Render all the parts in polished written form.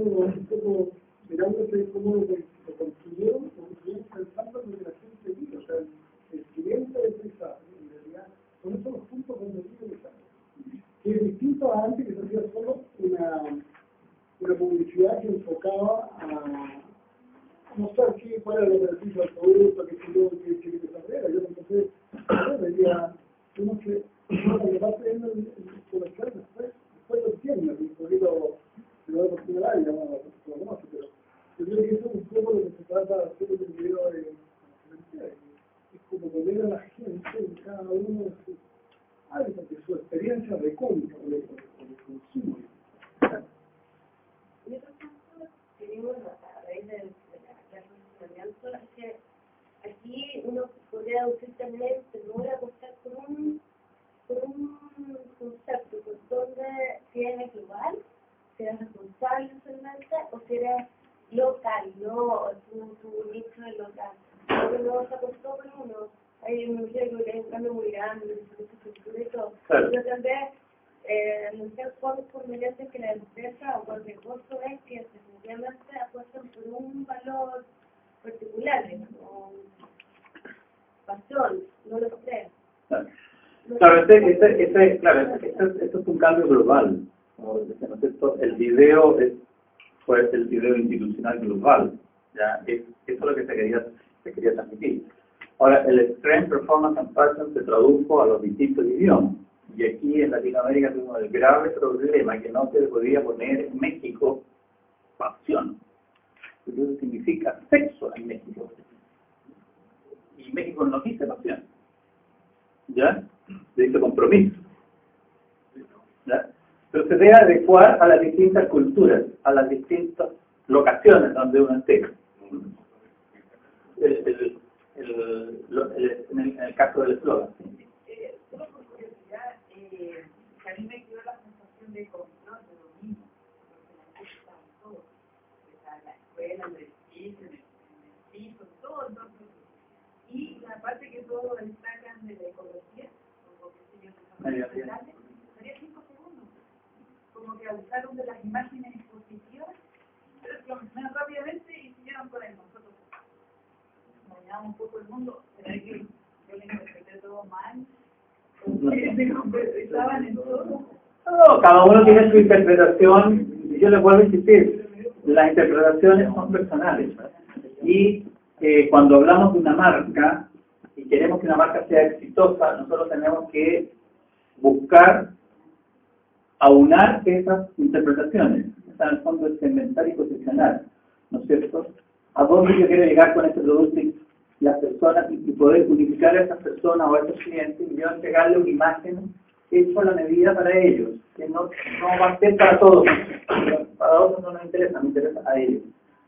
un poco mirándose cómo lo construyeron pensando en lo que la gente vive, o sea, el cliente del paisaje, en realidad, son esos los puntos donde vive el paisaje. Que es distinto a antes que se hacía solo una publicidad que enfocaba a mostrar cuál era el beneficio del producto, que desarrollaba. Yo entonces, decía, tenemos que parte de el comercial después lo entiende, un poquito de la oportunidad, y digamos, lo conoce, pero yo creo que eso es un poco lo que se trata de hacer en el video de comercial. Es como poner a la gente en cada uno de sus hábitos, de su experiencia de compra, con el consumo. Y otro punto que vimos a raíz de la funcionamiento es que aquí uno podría deducir también que no voy a apostar por un concepto, pues donde si eres global, si eres responsable solamente o si eres local, no tu nicho de local. Porque no se apostó por uno. Hay un museo que es un cambio muy grande, de cultura y todo. Claro. Pero también no sé cuál por mediante que la empresa o cualquier costo es que definitivamente apuestan por un valor particular, o pasión, no lo sé. Claro, esto es un cambio global. ¿No? El video fue el video institucional global. ¿Ya? Eso es lo que se quería transmitir. Ahora, el Extreme Performance and Passion se tradujo a los distintos idiomas. Y aquí en Latinoamérica tuvimos el grave problema que no se le podía poner en México pasión. Porque eso significa sexo en México. Y México no dice pasión. ¿Ya? Dice compromiso. ¿Ya? Pero se debe adecuar a las distintas culturas, a las distintas locaciones donde uno esté. En el caso del eslogan. Solo por curiosidad, que a mí me quedó la sensación de control de dominio, porque la gente estaba en todo, en la escuela, en el edificio, en el piso, todo. Y la parte que todos destacan de la ecología, como que se llama, sería 5 segundos. Como que abusaron de las imágenes positivas, pero lo mencionaron rápidamente y siguieron con el nosotros. Dañamos un poco el mundo, ¿será que yo le interpreté todo mal? ¿Estaban en todo? No, cada uno tiene su interpretación, y yo les vuelvo a insistir, las interpretaciones son personales. Y cuando hablamos de una marca, y queremos que una marca sea exitosa, nosotros tenemos que buscar aunar esas interpretaciones. Está en el fondo es segmentar y posicionar, ¿no es cierto? ¿A dónde yo quiero llegar con este producto y las personas y poder unificar a esas personas o a esos clientes y yo entregarle una imagen hecha a la medida para ellos, que no va a ser para todos, para otros no nos interesa, me interesa a ellos.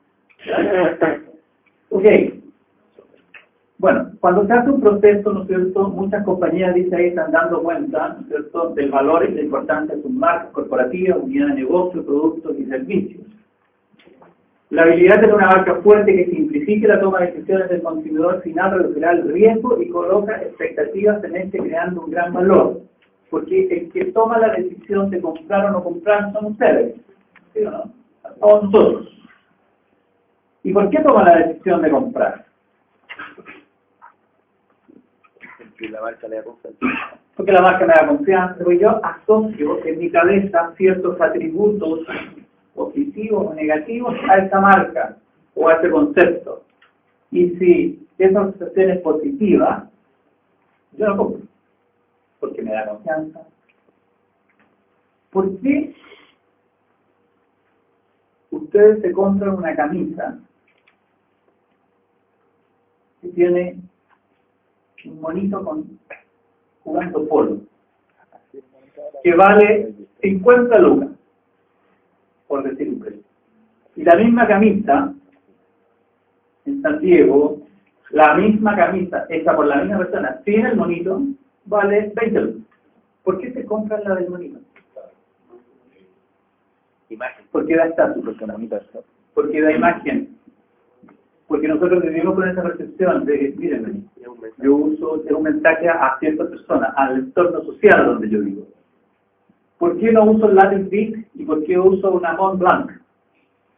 Ok. Bueno, cuando se hace un proceso, ¿no es cierto?, muchas compañías dicen ahí están dando cuenta, ¿no es cierto?, del valor y de la importancia de sus marcas corporativas, unidad de negocio, productos y servicios. La habilidad de tener una marca fuerte que simplifique la toma de decisiones del consumidor final reducirá el riesgo y coloca expectativas en este creando un gran valor. Porque el que toma la decisión de comprar o no comprar son ustedes, ¿sí o no? O nosotros. ¿Y por qué toma la decisión de comprar? Porque la marca le da confianza. Porque la marca me da confianza, porque yo asocio en mi cabeza ciertos atributos positivos o negativos a esta marca o a este concepto. Y si esa asociación es positiva, yo lo compro. Porque me da confianza. ¿Por qué ustedes se compran una camisa que tiene un monito jugando polo, que vale 50 lucas, por decir un precio? Y la misma camisa en San Diego, la misma camisa hecha por la misma persona, sin el monito, vale 20 lucas. ¿Por qué se compran la del monito? Imagen. Porque da estatus, porque da imagen. Porque nosotros vivimos con esa percepción de, miren, yo uso un mensaje a ciertas personas, al entorno social donde yo vivo. ¿Por qué no uso el Latin Beat y por qué uso una Mont Blanc?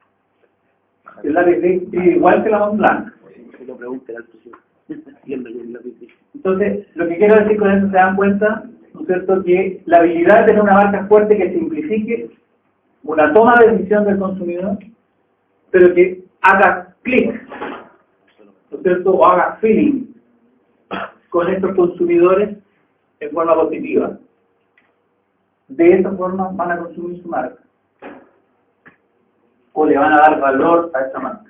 El lápiz gris escribe igual que la Mont Blanc. Si lo pregunten al presidente. Entiendo que el lápiz gris. Entonces, lo que quiero decir con eso, se dan cuenta, ¿no es cierto?, que la habilidad de tener una marca fuerte que simplifique una toma de decisión del consumidor, pero que haga clic, ¿no es cierto?, o haga feeling con estos consumidores en forma positiva. De esa forma van a consumir su marca. O le van a dar valor a esa marca.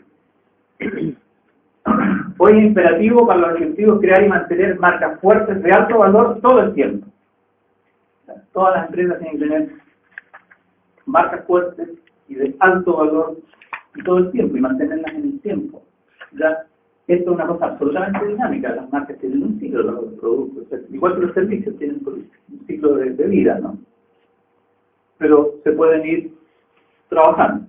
Hoy es imperativo para los objetivos crear y mantener marcas fuertes de alto valor todo el tiempo. O sea, todas las empresas tienen que tener marcas fuertes y de alto valor y todo el tiempo y mantenerlas en el tiempo. ¿Ya? Esto es una cosa absolutamente dinámica. Las marcas tienen un ciclo, los productos, igual que los servicios tienen un ciclo de vida, ¿no? Pero se pueden ir trabajando.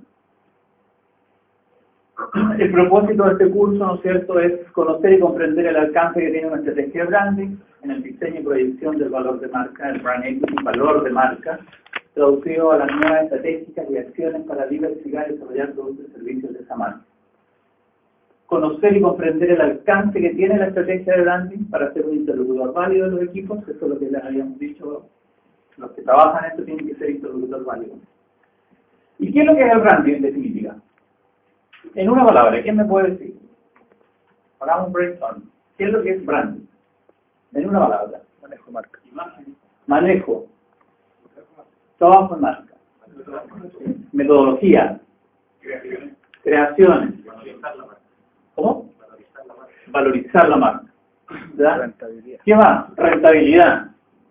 El propósito de este curso, ¿no es cierto?, es conocer y comprender el alcance que tiene una estrategia de branding en el diseño y proyección del valor de marca, el brand equity, valor de marca, traducido a las nuevas estrategias y acciones para diversificar y desarrollar productos y servicios de esa marca. Conocer y comprender el alcance que tiene la estrategia de branding para ser un interlocutor válido de los equipos, eso es lo que les habíamos dicho, los que trabajan en esto tienen que ser interlocutor válido. ¿Y qué es lo que es el branding en definitiva? En una palabra, ¿quién me puede decir? Hagamos un brainstorm. ¿Qué es lo que es branding? En una palabra. Manejo de marca. Manejo. Trabajo en marca. Metodología. Creaciones. ¿Cómo? Valorizar la marca. ¿Ya? Rentabilidad. ¿Qué más? Rentabilidad.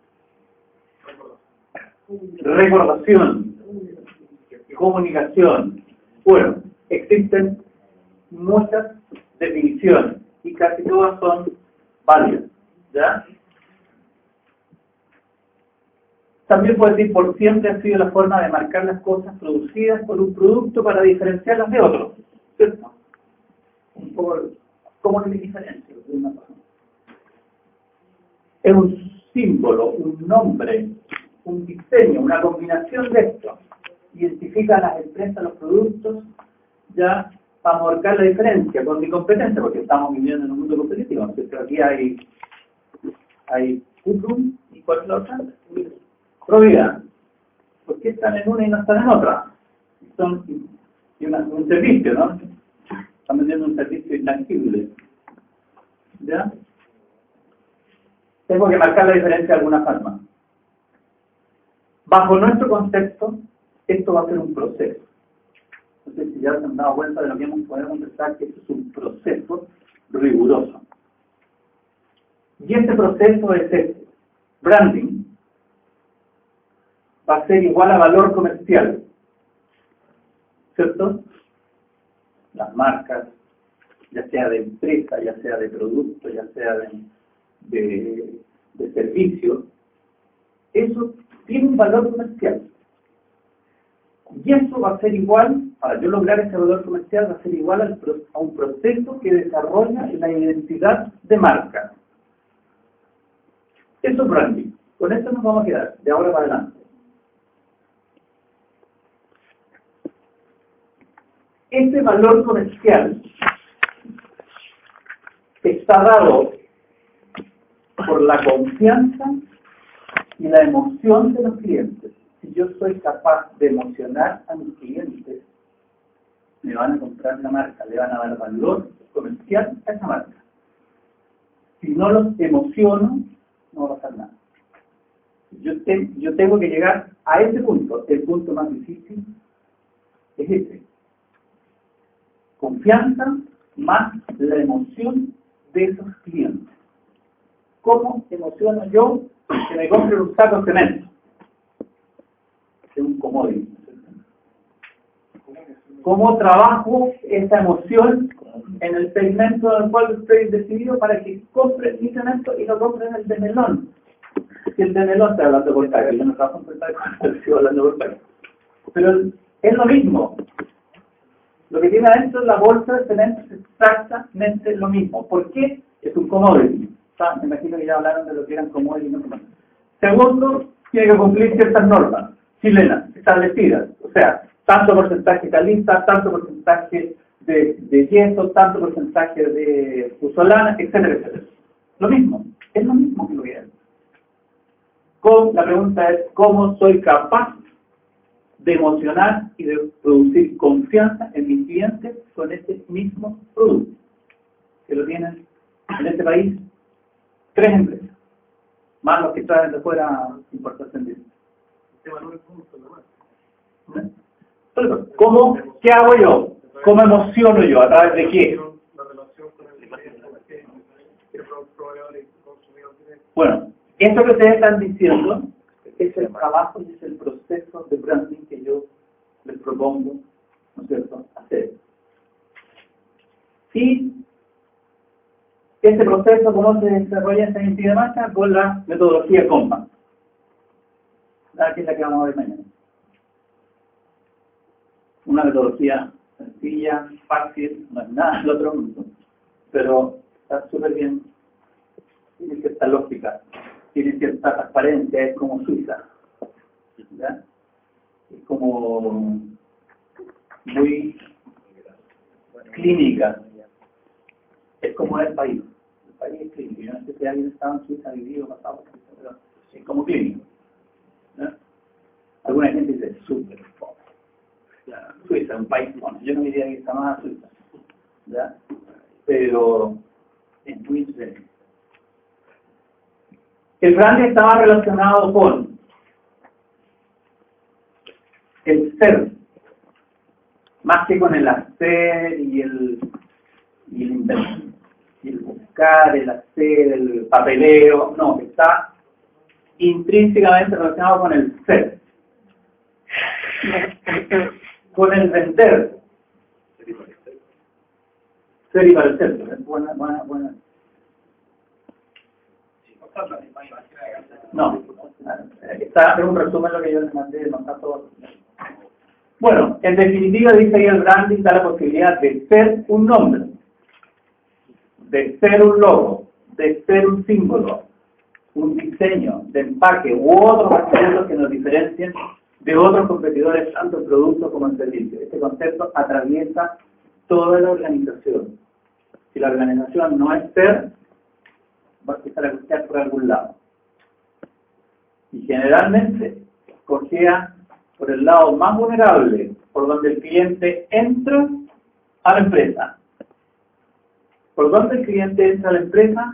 Recordación. Comunicación. Bueno, existen muchas definiciones y casi todas son válidas, ¿ya? También puede decir, por siempre ha sido la forma de marcar las cosas producidas por un producto para diferenciarlas de otros, ¿cierto? Un poco, ¿cómo se diferencia? Es un símbolo, un nombre, un diseño, una combinación de esto. Identifica a las empresas, los productos, ya para marcar la diferencia con mi competencia, porque estamos viviendo en un mundo competitivo. Entonces, aquí hay Cuprum y ¿cuál es la otra? Provida. ¿Por qué están en una y no están en otra? Son un servicio, ¿no? Están vendiendo un servicio intangible. ¿Ya? Tengo que marcar la diferencia de alguna forma. Bajo nuestro concepto, esto va a ser un proceso. No sé si ya se han dado cuenta de lo que podemos pensar que esto es un proceso riguroso. Y este proceso es este. Branding va a ser igual a valor comercial. ¿Cierto? Las marcas, ya sea de empresa, ya sea de producto, ya sea de servicio, eso tiene un valor comercial. Y eso va a ser igual, para yo lograr ese valor comercial, va a ser igual a un proceso que desarrolla la identidad de marca. Eso es branding. Con esto nos vamos a quedar, de ahora para adelante. Ese valor comercial está dado por la confianza y la emoción de los clientes. Si yo soy capaz de emocionar a mis clientes, me van a comprar la marca, le van a dar valor comercial a esa marca. Si no los emociono, no va a pasar nada. Yo tengo que llegar a ese punto. El punto más difícil es ese. Confianza más la emoción de esos clientes. ¿Cómo emociono yo que me compre un saco de cemento? Es un commodity. ¿Cómo trabajo esa emoción en el segmento al cual estoy decidido para que compre mi cemento y lo compre en el de melón? Si el de melón está hablando por calle, yo no trabajo por calle, estoy hablando por calle. Pero es lo mismo. Lo que tiene adentro la bolsa de cemento es exactamente lo mismo. ¿Por qué? Es un commodity. Me imagino que ya hablaron de lo que eran commodity y no commodity. Segundo, tiene que cumplir ciertas normas chilenas establecidas. O sea, tanto porcentaje caliza, tanto porcentaje de yeso, tanto porcentaje de puzzolana, etcétera, etcétera. Lo mismo, es lo mismo que lo que hay. La pregunta es, ¿cómo soy capaz de emocionar y de producir confianza en mis clientes con este mismo producto? Que lo tienen en este país 3 empresas, más los que traen de fuera importación directa. ¿Cómo? ¿Qué hago yo? ¿Cómo emociono yo? ¿A través de qué? Bueno, esto que ustedes están diciendo es el trabajo y es el proceso de branding que yo les propongo, ¿no es cierto?, hacer. Y ese proceso, ¿cómo se desarrolla esta identidad de marca? Con la metodología Compass. Que es la que vamos a ver mañana. Una metodología sencilla, fácil, no es nada del otro mundo, pero está súper bien, tiene cierta lógica, tiene cierta transparencia, es como Suiza, ¿ya? Es como muy clínica, es como el país es clínico. Yo no sé si alguien estaba en Suiza, vivido, pasado, pero es como clínico, ¿ya? Alguna gente dice súper pobre. Suiza, un país, bueno, yo no diría que está más a Suiza, ¿ya? Pero en Suiza el branding estaba relacionado con el ser, más que con el hacer y el buscar, el hacer, el papeleo, no, está intrínsecamente relacionado con el ser. Con el vender. Ser y parecer. Es buena. No, está en un resumen lo que yo les mandé, no está todo. Bueno, en definitiva dice ahí el branding da la posibilidad de ser un nombre, de ser un logo, de ser un símbolo, un diseño de empaque u otros aspectos que nos diferencien de otros competidores, tanto en productos como en servicios. Este concepto atraviesa toda la organización. Si la organización no es ser, va a empezar a buscar por algún lado. Y generalmente cogea por el lado más vulnerable, por donde el cliente entra a la empresa. ¿Por dónde el cliente entra a la empresa?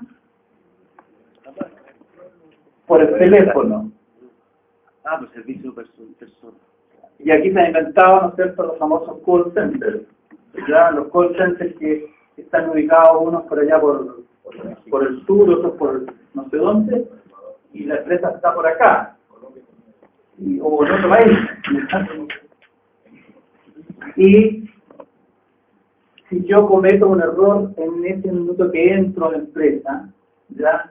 Por el teléfono. Pues servicio persona. Y aquí se han inventado, ¿no es cierto?, los famosos call centers. ¿Ya? Los call centers que están ubicados unos por allá por el sur, otros por no sé dónde, y la empresa está por acá. O en otro país. Y si yo cometo un error en ese minuto que entro a la empresa, ya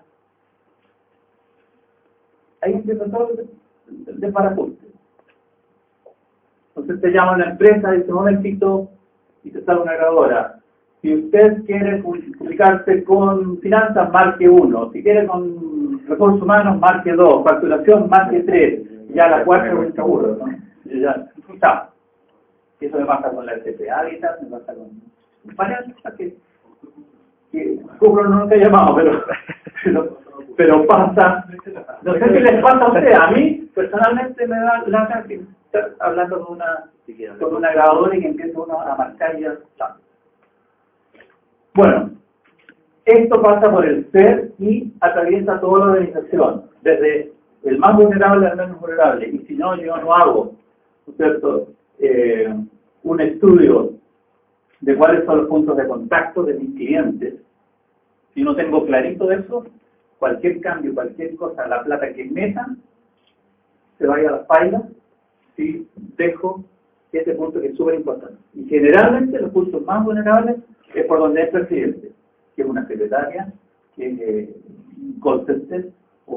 hay un profesor de parapunte. Entonces te llama a la empresa y dice, un momentito, y te sale una grabadora. Si usted quiere publicarse con finanzas, marque 1. Si quiere con recursos humanos, marque 2. Facturación, marque 3. Ya la cuarta es un seguro, ¿no? Y ya, chao. Eso me pasa con la FP Hábitat, me pasa con varias cosas que Google no te ha llamado, pero pasa. No sé si les pasa a usted, a mí personalmente me da lata que estar hablando con una grabadora y que empieza uno a marcar y ya está. Bueno, esto pasa por el ser y atraviesa toda la organización, desde el más vulnerable al menos vulnerable. Y si no, yo no hago, ¿no es cierto?, un estudio de cuáles son los puntos de contacto de mis clientes. Si no tengo clarito de eso, cualquier cambio, cualquier cosa, la plata que metan, se vaya a las pailas si dejo ese punto que es súper importante. Y generalmente los puntos más vulnerables es por donde entra el cliente, que es una secretaria, que es un call center,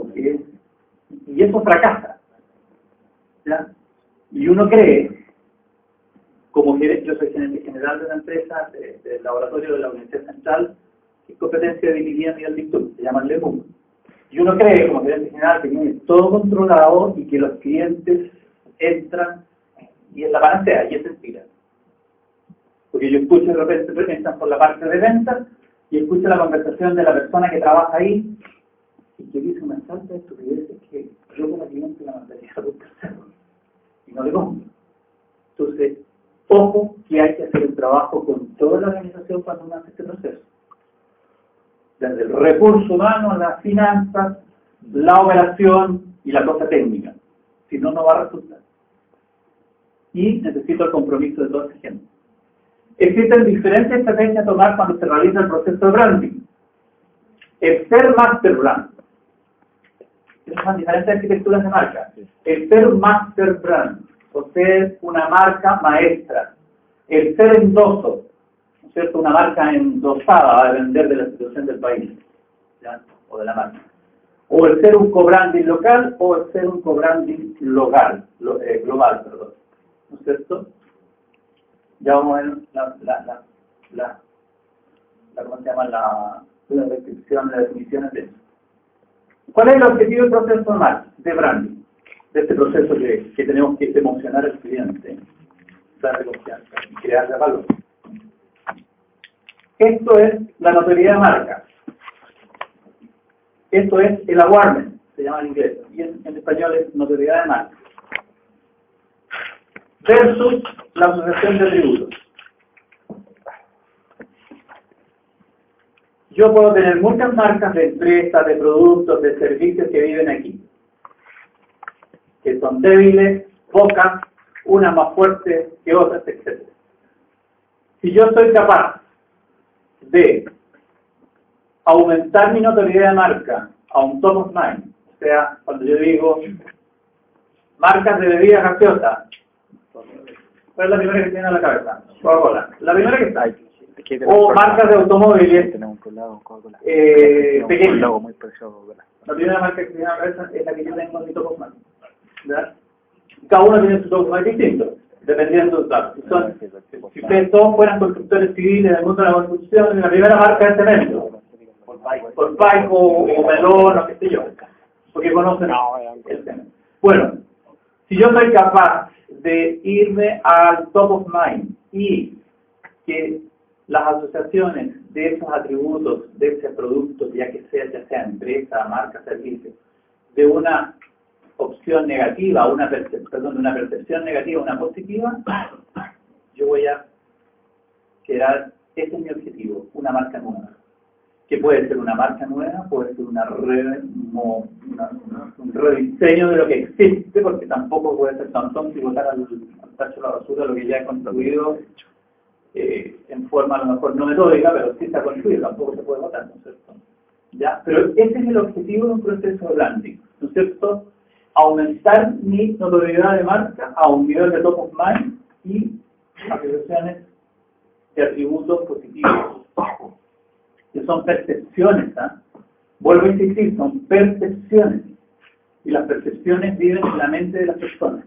y eso fracasa, ¿ya? Y uno cree, como gerente, yo soy gerente general de una empresa, del laboratorio de la Universidad Central, que es competencia dividida a nivel de instituto, se llama LEMU. Y uno cree, como gerente general, que tiene todo controlado y que los clientes entran y es la panacea, y es mentira. Porque yo escucho de repente, entran por la parte de ventas, y escucho la conversación de la persona que trabaja ahí, y que dice una falta de estupidez que yo como cliente la mandaría a un tercero, y no le compro. Entonces, ojo que hay que hacer el trabajo con toda la organización cuando uno hace este proceso. Desde el recurso humano, las finanzas, la operación y la cosa técnica. Si no, no va a resultar. Y necesito el compromiso de toda esa gente. Existen diferentes estrategias a tomar cuando se realiza el proceso de branding. El ser master brand. Son diferentes arquitecturas de marca. El ser master brand, o ser una marca maestra. El ser endoso, ¿no es cierto? Una marca endosada va a depender de la situación del país, ¿ya? O de la marca. O el ser un co-branding local o el ser un co-branding global, perdón. ¿No es cierto? Ya vamos a ver ¿cómo se llama? La descripción, las definiciones de eso. ¿Cuál es el objetivo del proceso de branding? De este proceso que tenemos que emocionar al cliente, darle confianza y crearle valor. Esto es la notoriedad de marca. Esto es el awareness, se llama en inglés, y en español es notoriedad de marca. Versus la asociación de atributos. Yo puedo tener muchas marcas de empresas, de productos, de servicios que viven aquí, que son débiles, pocas, unas más fuertes que otras, etc. Si yo soy capaz de aumentar mi notoriedad de marca a un top of mind, o sea, cuando yo digo marcas de bebidas gaseosas, ¿cuál es la primera que tiene a la cabeza? Coca-Cola. La primera que está ahí. O marcas de automóviles pequeñas. La primera marca que tiene a la cabeza es la que yo tengo en mi top of mind. ¿Verdad? Cada uno tiene su top of mind distinto, dependiendo de datos. Si ustedes todos fueran constructores civiles del mundo de la construcción, la primera marca es cemento. Por Paico o Melón o qué sé yo. Porque conocen el cemento. Bueno, si yo soy capaz de irme al top of mind y que las asociaciones de esos atributos, de ese producto, ya sea empresa, marca, servicio, de una opción negativa, de una percepción negativa a una positiva, yo voy a crear, ese es mi objetivo, una marca nueva. Que puede ser una marca nueva, puede ser un rediseño de lo que existe, porque tampoco puede ser tan tonto y botar al tacho de la basura lo que ya he construido en forma a lo mejor no metódica, pero sí está construido, tampoco se puede botar, ¿no es cierto? ¿Ya? Pero ese es el objetivo de un proceso de branding, ¿no es cierto? Aumentar mi notoriedad de marca a un nivel de top of mind y asociaciones de atributos positivos, que son percepciones, ¿ah? Vuelvo a insistir, son percepciones, y las percepciones viven en la mente de las personas.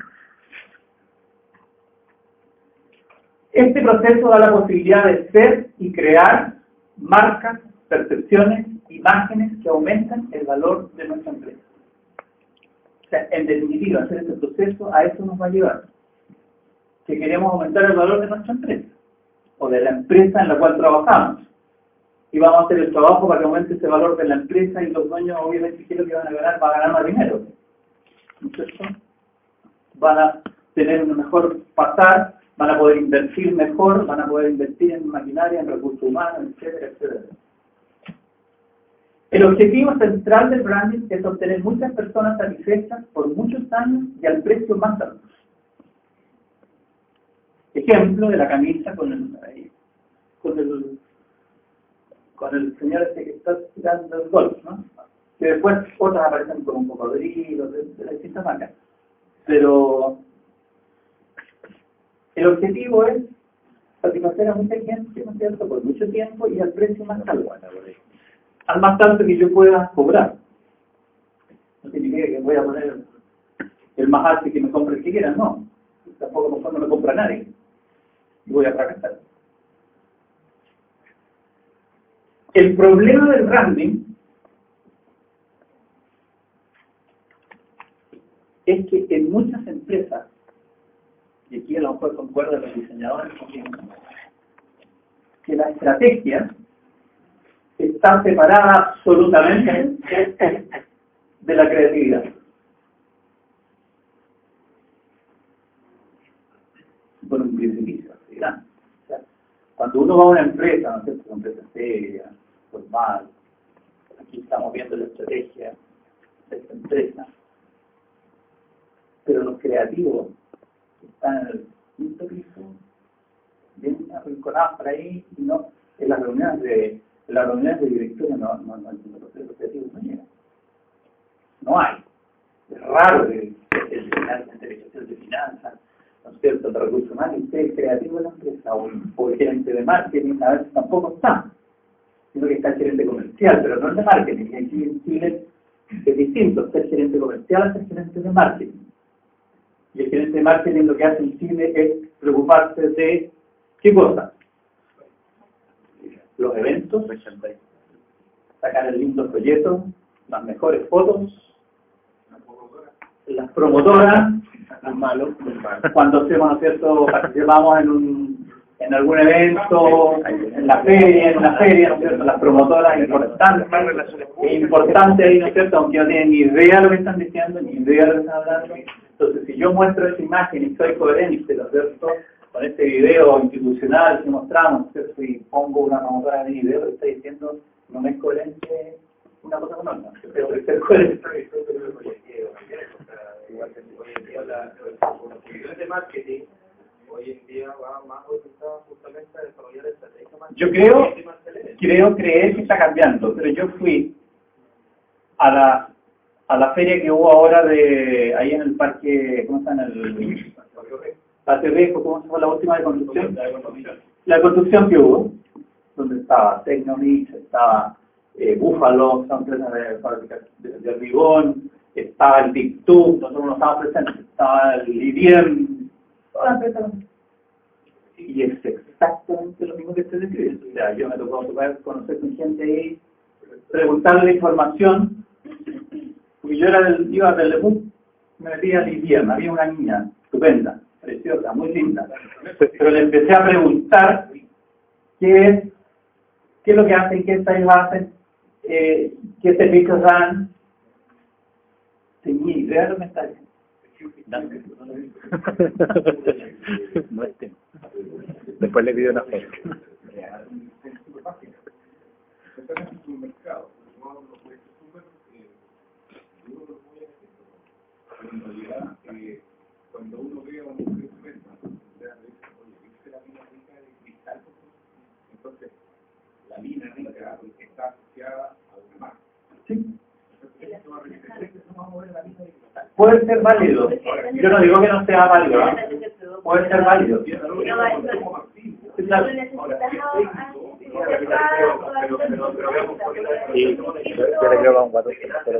Este proceso da la posibilidad de ser y crear marcas, percepciones, imágenes que aumentan el valor de nuestra empresa. O sea, en definitiva, hacer este proceso a eso nos va a llevar. Que queremos aumentar el valor de nuestra empresa, o de la empresa en la cual trabajamos. Y vamos a hacer el trabajo para que aumente ese valor de la empresa, y los dueños obviamente quieren que van a ganar más dinero. ¿No es cierto? Van a tener un mejor pasar, van a poder invertir mejor, van a poder invertir en maquinaria, en recursos humanos, etcétera, etcétera. El objetivo central del branding es obtener muchas personas satisfechas por muchos años y al precio más alto. Ejemplo de la camisa con el señor este que está tirando el golf, ¿no? Que después otras aparecen con un cocodrilo, de las distintas marcas. Pero el objetivo es satisfacer a mucha gente, ¿no es cierto?, por mucho tiempo y al precio más alto. Al más alto que yo pueda cobrar. No significa que voy a poner el más alto y que me compre el que quiera, no. Tampoco mejor no me compra nadie. Y voy a fracasar. El problema del branding es que en muchas empresas, y aquí a lo mejor concuerdan los diseñadores conmigo, que la estrategia está separada absolutamente de la creatividad. Por un precipicio, ¿verdad? O sea, cuando uno va a una empresa, ¿no es cierto? Una empresa seria, formal, aquí estamos viendo la estrategia de esta empresa, pero los creativos están en el quinto piso, bien arrinconados por ahí, y no, en las reuniones de directorio los creativos no llegan. No hay. Es raro el de finanzas, ¿no es cierto?, de recursos humanos, y usted es creativo de la empresa, o el gerente de marketing, a veces tampoco está, sino que está el gerente comercial, pero no el de marketing. Y aquí en Chile es distinto, está el gerente comercial hasta el gerente de marketing. Y el gerente de marketing lo que hace en Chile es preocuparse de ¿qué cosa? Los eventos, sacar el lindo folleto, las mejores fotos, las promotoras, cuando hacemos, ¿no es cierto?, participamos en algún evento, en una feria, ¿no es cierto?, las promotoras importantes ahí, ¿no es cierto?, aunque no tienen ni idea de lo que están diciendo, ni idea de lo que están hablando. Entonces, si yo muestro esa imagen y soy coherente, ¿no es cierto?, con este video institucional que mostramos, ¿no es cierto?, y pongo una promotora en el video, que está diciendo, no me es coherente una cosa con otra, pero que ser coherente. Igual que hoy en día la actividad de marketing hoy en día va más orientada justamente a desarrollar estrategias más. Yo creer que está cambiando, pero yo fui a la feria que hubo ahora de ahí en el parque, ¿cómo se llama? El Parque Rejo, ¿cómo se llama la última de construcción? La construcción que hubo, donde estaba Tecnomix, estaba Búfalo, son empresas de fábrica de hormigón, estaba el Big Two, nosotros no estábamos presentes, estaba el Lidiem, todas las empresas. Y es exactamente lo mismo que estoy describiendo. O sea, yo me tocó conocer con gente ahí, preguntarle información, porque yo iba del Lebu, me metí a Lidiem, había una niña estupenda, preciosa, muy linda, pero le empecé a preguntar qué es lo que hacen, qué ensayos hacen, qué servicios dan. Tenía idea de lo que está diciendo. Después le pido una foto. Cuando uno ve a una mujer estupenda, ¿viste la mina rica de cristal? Entonces, la mina rica está asociada a una marca. Sí. Puede ser válido. Yo no digo que no sea válido. Puede ser válido. Sí, yo le creo a un guato, pero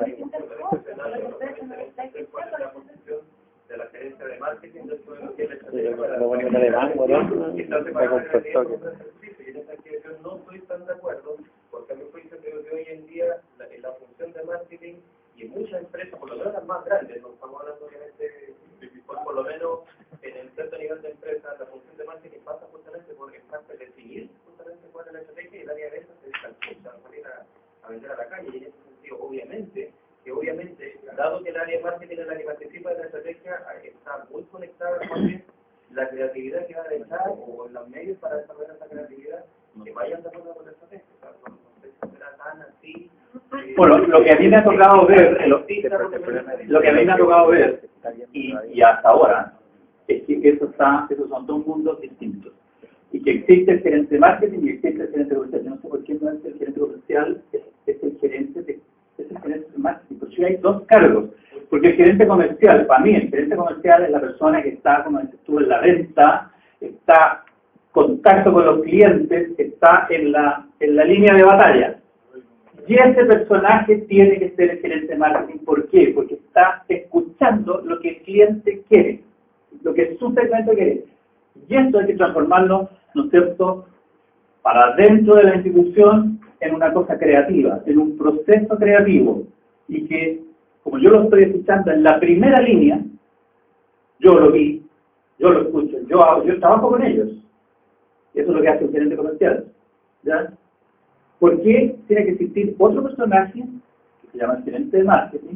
de la gerencia de marketing después de lo que lo bonito de mango, ¿no? Me compuesto que yo no estoy tan de acuerdo, porque a mi juicio creo que hoy en día la función de marketing y en muchas empresas, por lo menos las más grandes, no estamos hablando obviamente, por lo menos en el cierto nivel de empresa, la función de marketing pasa justamente por definir justamente cuál es la estrategia y el área de ventas se descansa a salir a vender a la calle. Y en ese sentido, obviamente, dado que el área de marketing es la que participa de la estrategia, está muy conectada con la creatividad que va a echar o los medios para desarrollar esa creatividad que vayan de acuerdo con la estrategia. No sé si será tan así. Bueno, lo que a mí me ha tocado ver, lo que a mí me ha tocado ver, y hasta ahora, es que esos son dos mundos distintos. Y que existe el gerente de marketing y existe el gerente comercial. Yo no sé por qué no es el gerente comercial, es el gerente de marketing. Porque si hay dos cargos. Porque el gerente comercial, para mí, el gerente comercial es la persona que está, como dices tú, en la venta, está en contacto con los clientes, está en la línea de batalla. Y ese personaje tiene que ser el gerente de marketing. ¿Por qué? Porque está escuchando lo que el cliente quiere, lo que su segmento quiere. Y esto hay que transformarlo, ¿no es cierto?, para dentro de la institución en una cosa creativa, en un proceso creativo. Y que, como yo lo estoy escuchando en la primera línea, yo lo vi, yo lo escucho, yo trabajo con ellos. Eso es lo que hace un gerente comercial. ¿Ya? ¿Por qué tiene que existir otro personaje que se llama el gerente de marketing?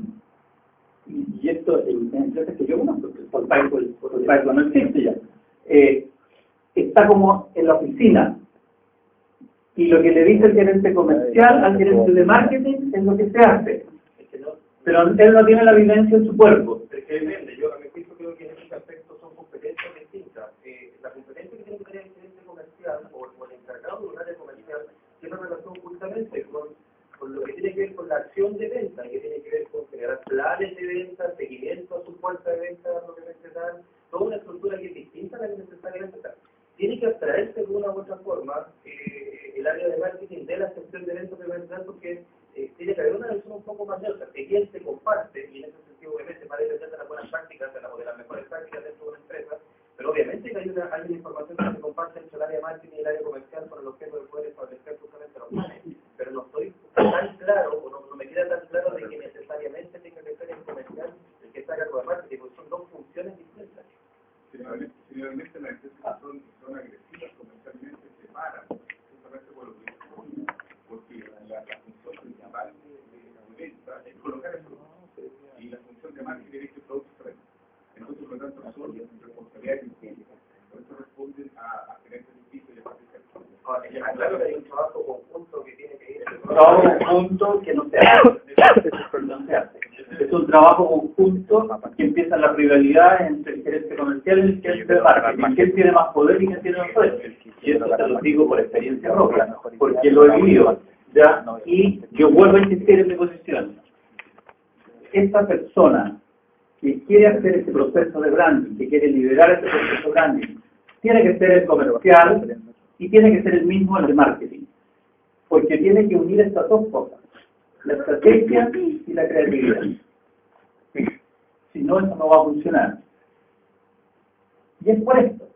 Y esto en empresas que yo conozco, por Paypal no existe ya. Está como en la oficina. Y lo que le dice el gerente comercial al gerente de marketing es lo que se hace. Pero él no tiene la vivencia en su cuerpo. Es que depende. Yo a mi juicio creo que en ese aspecto son competencias distintas. La competencia que tiene que tener el gerente comercial o el encargado de un área comercial tiene relación justamente con lo que tiene que ver con la acción de venta, que tiene que ver con generar planes de venta, seguimiento a su fuerza de venta, propiamente tal, toda una estructura que es distinta a la que necesariamente está. Tiene que abstraerse de una u otra forma el área de marketing de la sección de ventas de porque tiene que haber una visión un poco más neutra, que quien se comparte, y en ese sentido obviamente para depender de las buenas prácticas, de las mejores prácticas dentro de una empresa, pero obviamente que hay una información que se comparte entre el área de marketing y el área comercial con el objeto de poder establecer justamente los planes. Pero no estoy tan claro, o no me queda tan claro de que necesariamente tenga que ser el comercial el que está a cargo de marketing, porque son dos funciones distintas. Generalmente las empresas son agresivas comercialmente, se paran justamente por lo que porque la función principal de venta es colocar el producto y la función de marketing es que el producto se venda. Entonces, por lo tanto, son responsabilidades distintas. Por eso responden a gerentes distintos y a participantes. Claro que hay un trabajo conjunto que tiene que ir. Trabajo conjunto que no se hace. Es un trabajo conjunto que empieza la rivalidad entre el gerente comercial y el gerente de marketing. ¿Quién tiene más poder y quién tiene más poder? Y eso te lo digo por experiencia propia, porque lo he vivido. ¿Ya? Y yo vuelvo a insistir en mi posición. Esta persona que quiere hacer este proceso de branding, que quiere liderar este proceso de branding, tiene que ser el comercial y tiene que ser el mismo el de marketing. Porque tiene que unir estas dos cosas, la estrategia y la creatividad. Si no, eso no va a funcionar. Y es por esto.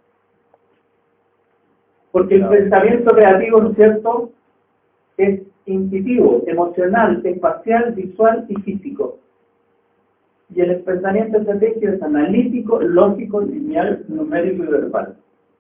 Porque el pensamiento creativo, ¿no es cierto?, es intuitivo, emocional, espacial, visual y físico. Y el pensamiento estratégico es analítico, lógico, lineal, numérico y verbal.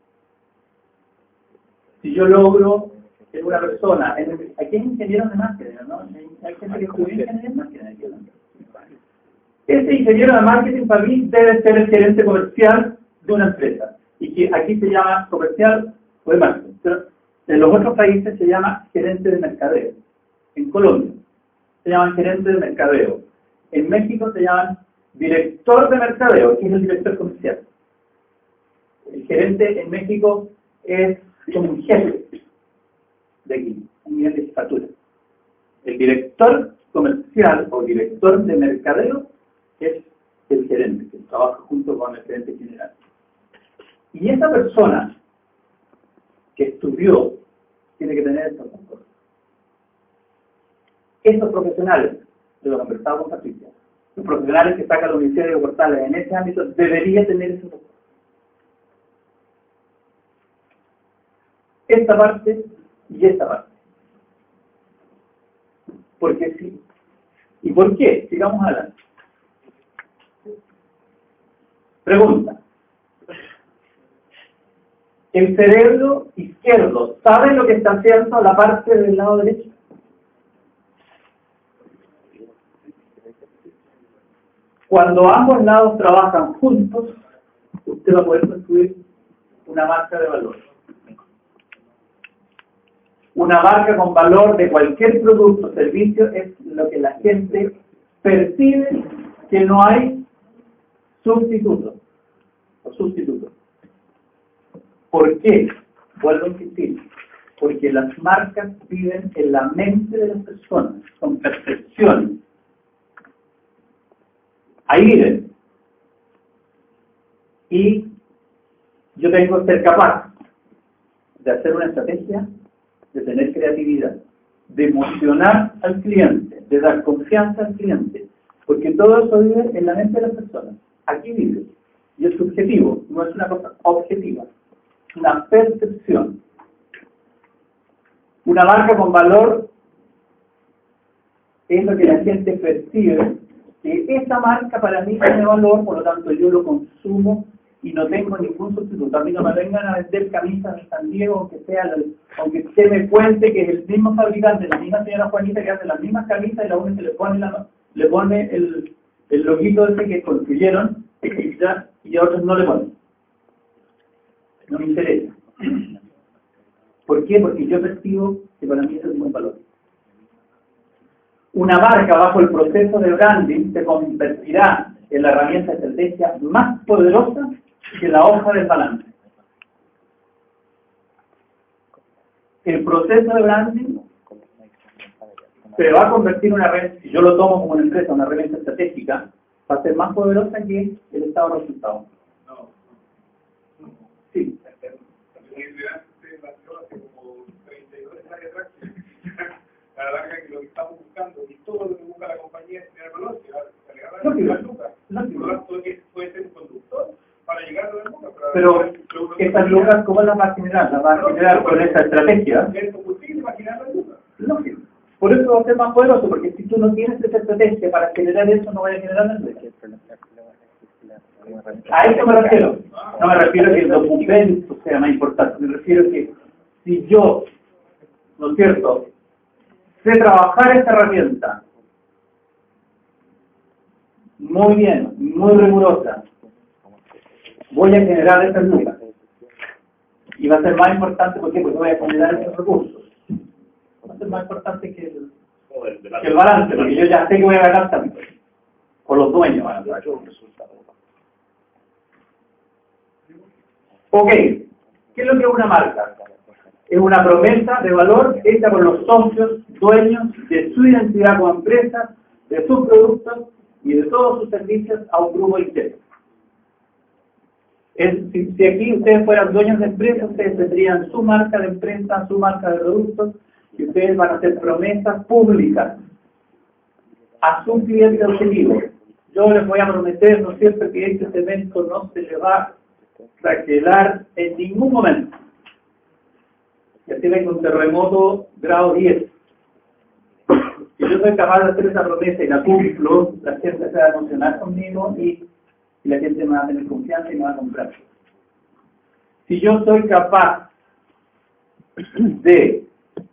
Si yo logro en una persona, aquí hay ingenieros de marketing, ¿no? Hay gente que estudia ingeniería de marketing aquí, ¿no? Ese ingeniero de marketing para mí debe ser el gerente comercial de una empresa. Y que aquí se llama comercial o de marketing. Pero en los otros países se llama gerente de mercadeo. En Colombia se llaman gerente de mercadeo. En México se llaman director de mercadeo, que es el director comercial. El gerente en México es como un jefe de aquí, un nivel de jefatura. El director comercial o director de mercadeo es el gerente, que trabaja junto con el gerente general. Y esa persona que estudió tiene que tener estas dos cosas. Estos profesionales, de lo conversado con Patricia, los profesionales que sacan la Universidad de Portales en ese ámbito, deberían tener esas dos cosas. Esta parte y esta parte. Porque sí. ¿Y por qué? Sigamos adelante. Pregunta. El cerebro izquierdo, ¿sabe lo que está haciendo la parte del lado derecho? Cuando ambos lados trabajan juntos, usted va a poder construir una marca de valor. Una marca con valor de cualquier producto o servicio es lo que la gente percibe que no hay sustituto o sustituto. ¿Por qué? Vuelvo a insistir. Porque las marcas viven en la mente de las personas, son percepciones. Ahí viven. Y yo tengo que ser capaz de hacer una estrategia, de tener creatividad, de emocionar al cliente, de dar confianza al cliente, porque todo eso vive en la mente de las personas. Aquí vive. Y es subjetivo, no es una cosa objetiva, es una percepción. Una marca con valor es lo que la gente percibe, que esa marca para mí tiene valor, por lo tanto yo lo consumo y no tengo ningún sustituto. A mí no me vengan a vender camisas de San Diego, aunque usted me cuente que es el mismo fabricante, la misma señora Juanita que hace las mismas camisas y la única que le pone el loguito ese que construyeron y a otros no le ponen. No me interesa. ¿Por qué? Porque yo percibo que para mí eso es un valor. Una marca bajo el proceso de branding se convertirá en la herramienta de estrategia más poderosa que la hoja del balance. El proceso de branding se va a convertir en una red, si yo lo tomo como una empresa, una herramienta estratégica, va a ser más poderosa que el estado de resultados. Sí. Hace como 32 años atrás, a la larga que lo que estamos buscando y todo lo que busca la compañía es tener valor, que las lucas. Por lo tanto, puede ser un conductor para llegar a las lucas. Pero estas lucas, ¿cómo las va a generar? Las va a generar con esta estrategia. Es posible imaginar las lucas. Lógico. Por eso va a ser más poderoso, porque si tú no tienes esa estrategia para generar eso, no vas a generar nada. A eso me refiero. No me refiero a que el documento sea más importante. Me refiero a que si yo, ¿no es cierto?, sé trabajar esta herramienta muy bien, muy rigurosa, voy a generar esas lucas. Y va a ser más importante, ¿por qué? Porque voy a generar esos recursos. Va a ser más importante que el balance, porque yo ya sé que voy a ganar tanto. Con los dueños van a ganar. Ok, ¿qué es lo que es una marca? Es una promesa de valor hecha por los socios, dueños de su identidad como empresa, de sus productos y de todos sus servicios a un grupo interno. Si aquí ustedes fueran dueños de empresa, ustedes tendrían su marca de empresa, su marca de productos, y ustedes van a hacer promesas públicas a su cliente objetivo. Yo les voy a prometer, ¿no es cierto?, que este cemento no se le va a craquelar en ningún momento. Y así venga un terremoto grado 10. Si yo soy capaz de hacer esa promesa y la cumplo, la gente se va a emocionar conmigo y la gente me va a tener confianza y me va a comprar. Si yo soy capaz de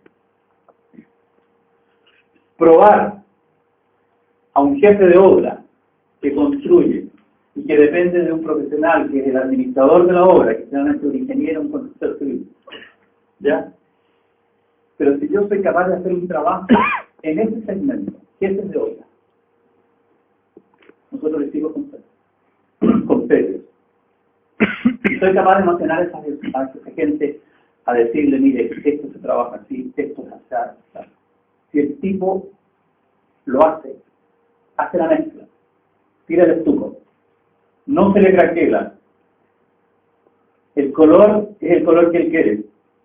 probar a un jefe de obra que construye y que depende de un profesional que es el administrador de la obra, que generalmente es un ingeniero, un constructor civil, ¿ya? Pero si yo soy capaz de hacer un trabajo en ese segmento, jefes de obra, nosotros le sigo con serios. Y soy capaz de emocionar a esa gente a decirle, mire, esto se trabaja así, esto es así. Si el tipo lo hace la mezcla, tira el estuco, no se le craquela, el color es el color que él quiere,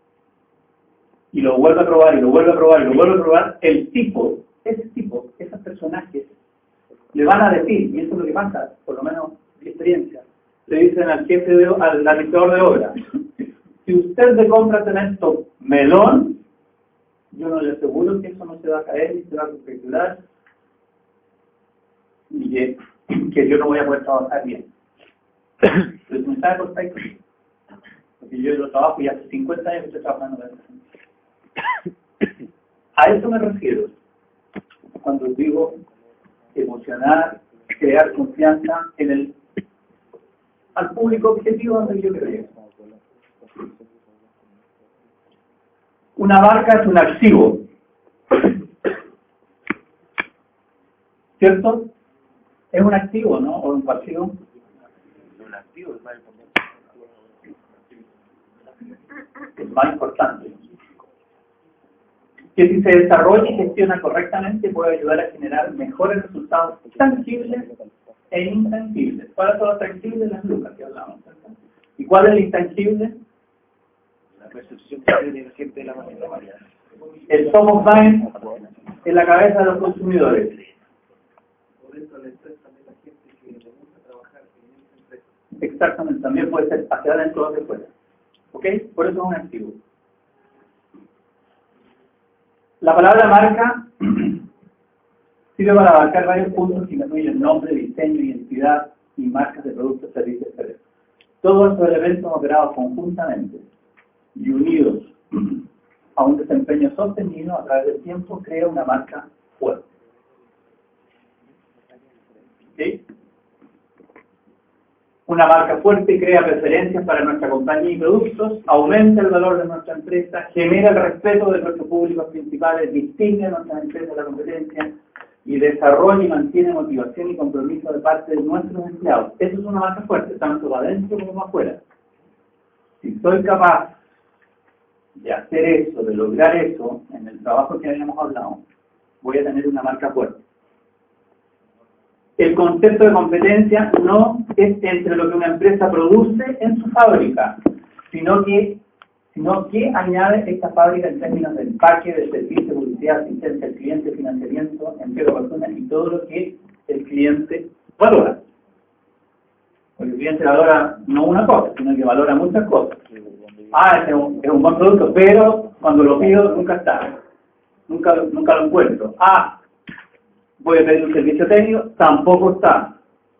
y lo vuelve a probar, y lo vuelve a probar, y lo vuelve a probar, esos personajes, le van a decir, y eso es lo que pasa, por lo menos mi experiencia, le dicen al jefe, al administrador de obra, si usted le compra cemento melón, yo no le aseguro que eso no se va a caer y se va a configurar y que yo no voy a poder trabajar bien. Pero tú sabes perfecto, porque yo lo trabajo y hace 50 años que estoy trabajando en eso. A eso me refiero cuando digo emocionar, crear confianza en al público objetivo donde yo creo. Una marca es un activo, ¿cierto? Es un activo, ¿no? O un pasivo. Un activo es más importante. Es más importante. Que si se desarrolla y gestiona correctamente puede ayudar a generar mejores resultados tangibles e intangibles. ¿Cuáles son los tangibles? Las lucas que hablamos. ¿Y cuál es el intangible? La percepción que tiene la gente de la manera variada. El top of mind en la cabeza de los consumidores. Exactamente, también puede ser hacia adentro o hacia afuera. ¿Ok? Por eso es un activo. La palabra marca sirve para abarcar varios puntos que incluyen nombre, diseño, identidad y marcas de productos, servicios, etc. Todos estos elementos operados conjuntamente y unidos a un desempeño sostenido a través del tiempo crea una marca fuerte. ¿Sí? Una marca fuerte crea preferencias para nuestra compañía y productos, aumenta el valor de nuestra empresa, genera el respeto de nuestros públicos principales, distingue a nuestras empresas de la competencia y desarrolla y mantiene motivación y compromiso de parte de nuestros empleados. Eso es una marca fuerte, tanto para adentro como para afuera. Si soy capaz de hacer eso, de lograr eso, en el trabajo que habíamos hablado, voy a tener una marca fuerte. El concepto de competencia no es entre lo que una empresa produce en su fábrica, sino que añade esta fábrica en términos de empaque, de servicio, publicidad, asistencia al cliente, financiamiento, empleo de personas y todo lo que el cliente valora. Porque el cliente valora no una cosa, sino que valora muchas cosas. Es un buen producto, pero cuando lo pido nunca está. Nunca lo encuentro. Voy a pedir un servicio técnico, tampoco está.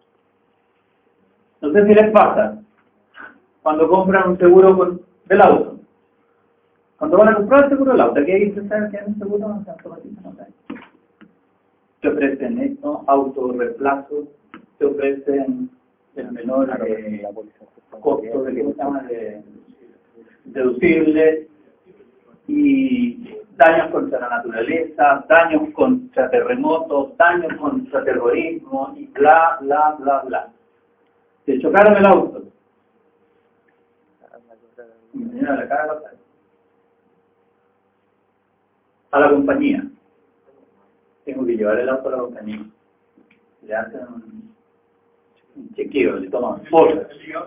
No sé si les pasa. Cuando compran un seguro del auto. Cuando van a comprar el seguro del auto, aquí hay que saber que hay un seguro, no sé. Te ofrecen esto, autorreemplazo, te ofrecen el menor costo de que se llama deducible y daños contra la naturaleza, daños contra terremotos, daños contra terrorismo y bla, bla, bla, bla. Te chocaron el auto. A la compañía. Tengo que llevar el auto a la compañía. Le hacen un chequeo, le toman fotos.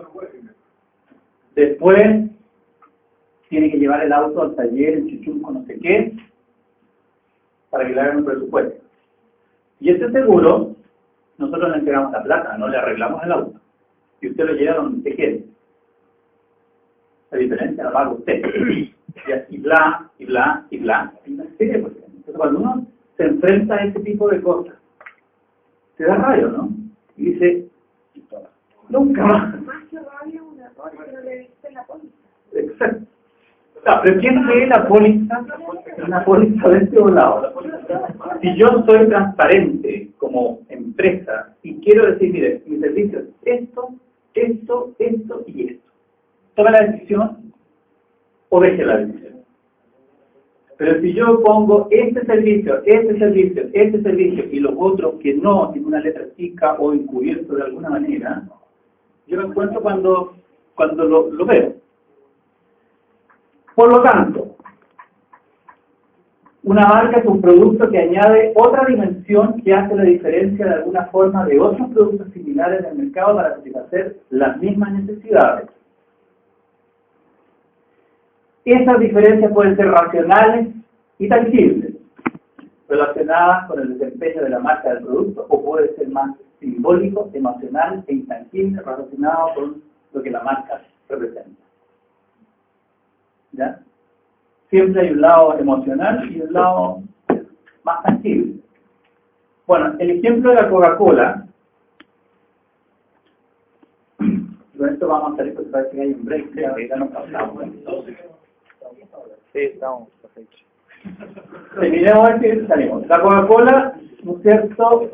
Después tiene que llevar el auto al taller, en Chichunco, no sé qué, para que le hagan un presupuesto. Y este seguro, nosotros le entregamos la plata, no le arreglamos el auto. Y usted lo lleva donde usted quiere. La diferencia la paga usted. Y así bla, y bla, y bla. Entonces cuando uno se enfrenta a este tipo de cosas, se da rayo, ¿no? Y dice, nunca más. Más que rabia, un error que no le diste la póliza. Exacto. Pero ¿quién lee la póliza? Una póliza de este lado. Si yo soy transparente como empresa y quiero decir, mire, mi servicio es esto y esto. Tome la decisión o deje la decisión. Pero si yo pongo este servicio y los otros que no, en una letra chica o encubierto de alguna manera, yo me encuentro cuando lo veo. Por lo tanto, una marca es un producto que añade otra dimensión que hace la diferencia de alguna forma de otros productos similares en el mercado para satisfacer las mismas necesidades. Esas diferencias pueden ser racionales y tangibles, relacionadas con el desempeño de la marca del producto, o puede ser más simbólico, emocional e intangible, relacionado con lo que la marca representa. ¿Ya? Siempre hay un lado emocional y un lado más tangible. Bueno, el ejemplo de la Coca-Cola, con esto vamos a salir porque parece que hay un break, ya nos pasamos. Sí, estamos perfectos. Terminemos a ver si salimos. La Coca-Cola, ¿no es cierto?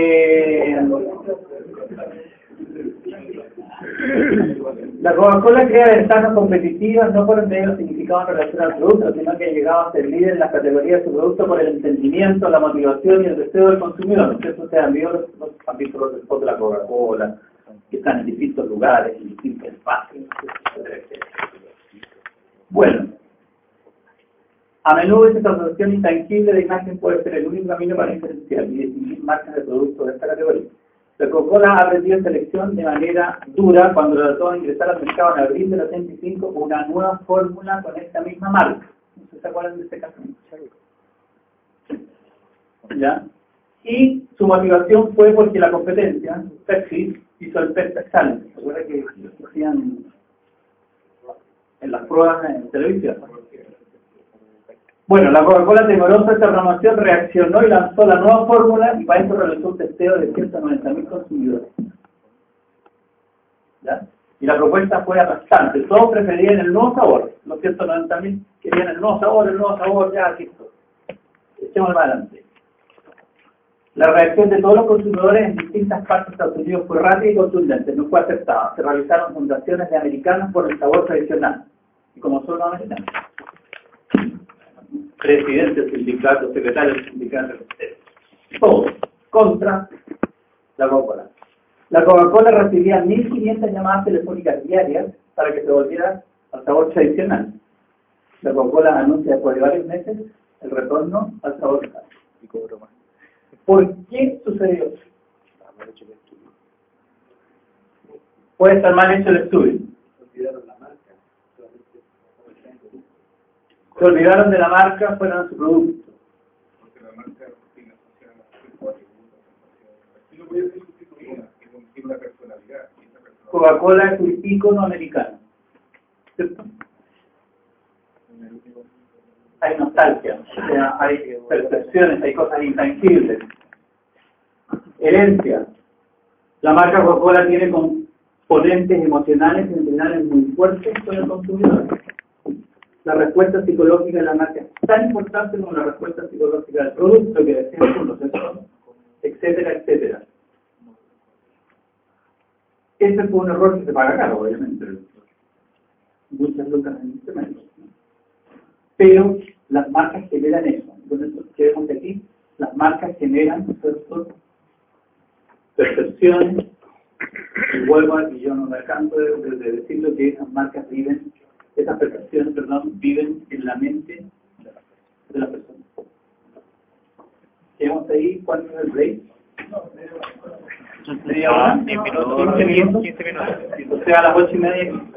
La Coca-Cola crea ventajas competitivas no por el medio significado en relación al producto, sino que ha llegado a ser líder en las categorías de su producto por el entendimiento, la motivación y el deseo del consumidor. ¿No es cierto? Ustedes han visto los spots de la Coca-Cola, que están en distintos lugares, en distintos espacios, etc. Bueno, a menudo esta transacción intangible de imagen puede ser el único camino para diferenciar y distinguir marcas de productos de esta categoría. La Coca-Cola ha aprendido selección de manera dura cuando trató de ingresar al mercado en abril del 85 con una nueva fórmula con esta misma marca. ¿No se acuerdan de este caso? ¿Ya? Y su motivación fue porque la competencia, Pepsi, hizo el Pepsi Challenge. ¿Se acuerdan que hacían en las pruebas en televisión? Bueno, la Coca-Cola, temerosa de esta promoción, reaccionó y lanzó la nueva fórmula y para eso realizó un testeo de 190.000 consumidores. ¿Ya? Y la propuesta fue aplastante. Todos preferían el nuevo sabor. Los 190.000 querían el nuevo sabor, ya, listo. Echemos para adelante. La reacción de todos los consumidores en distintas partes de Estados Unidos fue rápida y contundente, no fue aceptada. Se realizaron fundaciones de americanos por el sabor tradicional. Y como son los americanos, presidentes, sindicatos, secretarios de sindicatos, todos contra la Coca-Cola. La Coca-Cola recibía 1.500 llamadas telefónicas diarias para que se volviera al sabor tradicional. La Coca-Cola anuncia después de varios meses el retorno al sabor local. ¿Por qué sucedió eso? Puede estar mal hecho el estudio. Se olvidaron de la marca, fueron su producto. Porque la marca tiene asociada a no puede ser sustituida, tiene una personalidad. Coca-Cola es un ícono americano. ¿Cierto? Hay nostalgia, o sea, hay percepciones, hay cosas intangibles. Herencia. La marca Coca-Cola tiene componentes emocionales y emocionales muy fuertes con el consumidor. La respuesta psicológica de la marca es tan importante como la respuesta psicológica del producto que decimos con los sensores, etcétera, etcétera. Ese fue un error que se paga caro, obviamente. Muchas lucas en este momento. Pero las marcas generan eso. Entonces, que vemos aquí, las marcas generan percepciones. Y vuelvo aquí, yo no me canso de decirlo que esas marcas viven, esas percepciones, viven en la mente de la persona. ¿Quedamos ahí? ¿Cuánto es el break? ¿Media hora? 10 minutos. 15 minutos. O sea, a las 8:30.